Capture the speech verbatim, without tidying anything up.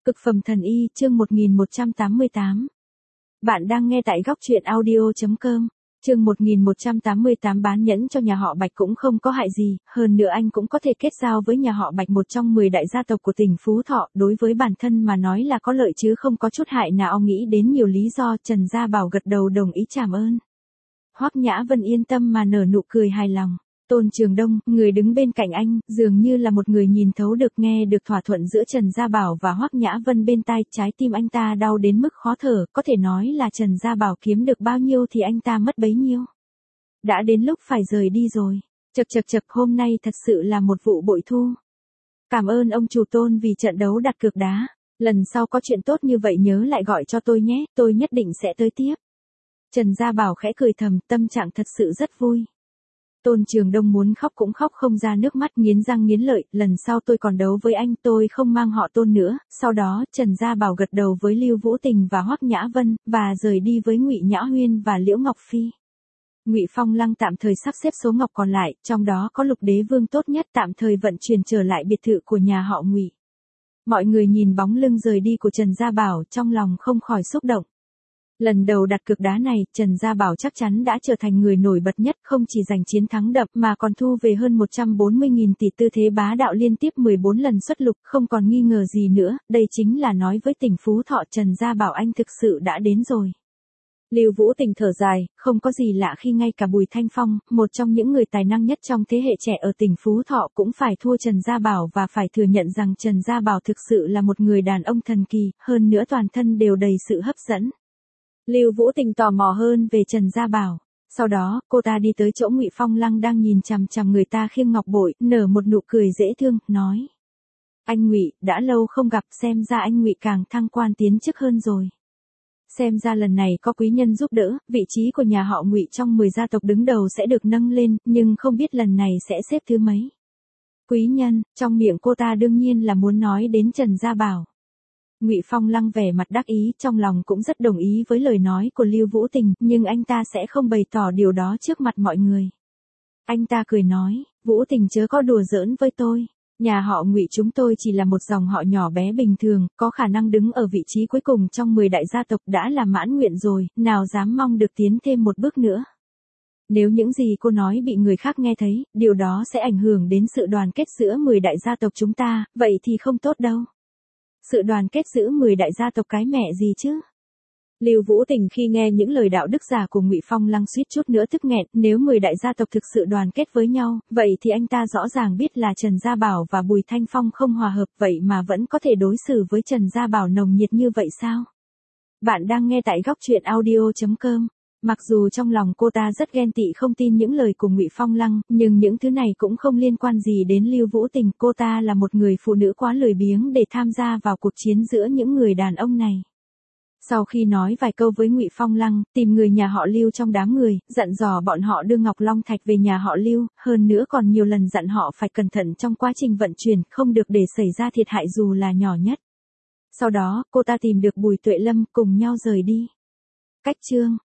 Cực phẩm thần y, chương một nghìn một trăm tám mươi tám. Bạn đang nghe tại góc truyện audio chấm com. Chương một nghìn một trăm tám mươi tám bán nhẫn cho nhà họ Bạch cũng không có hại gì, hơn nữa anh cũng có thể kết giao với nhà họ Bạch, một trong mười đại gia tộc của tỉnh Phú Thọ, đối với bản thân mà nói là có lợi chứ không có chút hại nào. Nghĩ đến nhiều lý do, Trần Gia Bảo gật đầu đồng ý trảm ơn. Hoắc Nhã Vân yên tâm mà nở nụ cười hài lòng. Tôn Trường Đông, người đứng bên cạnh anh, dường như là một người nhìn thấu được, nghe được thỏa thuận giữa Trần Gia Bảo và Hoắc Nhã Vân bên tai, trái tim anh ta đau đến mức khó thở, có thể nói là Trần Gia Bảo kiếm được bao nhiêu thì anh ta mất bấy nhiêu. Đã đến lúc phải rời đi rồi. Chậc chậc chậc, hôm nay thật sự là một vụ bội thu. Cảm ơn ông chủ Tôn vì trận đấu đặt cược đá. Lần sau có chuyện tốt như vậy nhớ lại gọi cho tôi nhé, tôi nhất định sẽ tới tiếp. Trần Gia Bảo khẽ cười thầm, tâm trạng thật sự rất vui. Tôn Trường Đông muốn khóc cũng khóc không ra nước mắt, nghiến răng nghiến lợi, lần sau tôi còn đấu với anh, tôi không mang họ Tôn nữa. Sau đó, Trần Gia Bảo gật đầu với Lưu Vũ Tình và Hoắc Nhã Vân, và rời đi với Ngụy Nhã Huyên và Liễu Ngọc Phi. Ngụy Phong Lăng tạm thời sắp xếp số ngọc còn lại, trong đó có Lục Đế Vương tốt nhất, tạm thời vận chuyển trở lại biệt thự của nhà họ Ngụy. Mọi người nhìn bóng lưng rời đi của Trần Gia Bảo, trong lòng không khỏi xúc động. Lần đầu đặt cược đá này, Trần Gia Bảo chắc chắn đã trở thành người nổi bật nhất, không chỉ giành chiến thắng đậm mà còn thu về hơn một trăm bốn mươi nghìn tỷ, tư thế bá đạo liên tiếp mười bốn lần xuất lục, không còn nghi ngờ gì nữa, đây chính là nói với tỉnh Phú Thọ Trần Gia Bảo anh thực sự đã đến rồi. Lưu Vũ Tình thở dài, không có gì lạ khi ngay cả Bùi Thanh Phong, một trong những người tài năng nhất trong thế hệ trẻ ở tỉnh Phú Thọ cũng phải thua Trần Gia Bảo, và phải thừa nhận rằng Trần Gia Bảo thực sự là một người đàn ông thần kỳ, hơn nữa toàn thân đều đầy sự hấp dẫn. Lưu Vũ Tình tò mò hơn về Trần Gia Bảo. Sau đó, cô ta đi tới chỗ Ngụy Phong Lăng đang nhìn chằm chằm người ta khiêng ngọc bội, nở một nụ cười dễ thương, nói: "Anh Ngụy, đã lâu không gặp, xem ra anh Ngụy càng thăng quan tiến chức hơn rồi. Xem ra lần này có quý nhân giúp đỡ, vị trí của nhà họ Ngụy trong mười gia tộc đứng đầu sẽ được nâng lên, nhưng không biết lần này sẽ xếp thứ mấy." Quý nhân, trong miệng cô ta đương nhiên là muốn nói đến Trần Gia Bảo. Ngụy Phong Lăng vẻ mặt đắc ý, trong lòng cũng rất đồng ý với lời nói của Lưu Vũ Tình, nhưng anh ta sẽ không bày tỏ điều đó trước mặt mọi người. Anh ta cười nói: "Vũ Tình chớ có đùa giỡn với tôi. Nhà họ Ngụy chúng tôi chỉ là một dòng họ nhỏ bé bình thường, có khả năng đứng ở vị trí cuối cùng trong mười đại gia tộc đã là mãn nguyện rồi, nào dám mong được tiến thêm một bước nữa. Nếu những gì cô nói bị người khác nghe thấy, điều đó sẽ ảnh hưởng đến sự đoàn kết giữa mười đại gia tộc chúng ta, vậy thì không tốt đâu." Sự đoàn kết giữa mười đại gia tộc cái mẹ gì chứ? Lưu Vũ Tình khi nghe những lời đạo đức giả của Ngụy Phong Lăng suýt chút nữa tức nghẹn, nếu mười đại gia tộc thực sự đoàn kết với nhau, vậy thì anh ta rõ ràng biết là Trần Gia Bảo và Bùi Thanh Phong không hòa hợp, vậy mà vẫn có thể đối xử với Trần Gia Bảo nồng nhiệt như vậy sao? Bạn đang nghe tại góc truyện audio chấm com. Mặc dù trong lòng cô ta rất ghen tị không tin những lời của Ngụy Phong Lăng, nhưng những thứ này cũng không liên quan gì đến Lưu Vũ Tình, cô ta là một người phụ nữ quá lười biếng để tham gia vào cuộc chiến giữa những người đàn ông này. Sau khi nói vài câu với Ngụy Phong Lăng, tìm người nhà họ Lưu trong đám người, dặn dò bọn họ đưa Ngọc Long Thạch về nhà họ Lưu, hơn nữa còn nhiều lần dặn họ phải cẩn thận trong quá trình vận chuyển, không được để xảy ra thiệt hại dù là nhỏ nhất. Sau đó, cô ta tìm được Bùi Tuệ Lâm, cùng nhau rời đi. Cách chương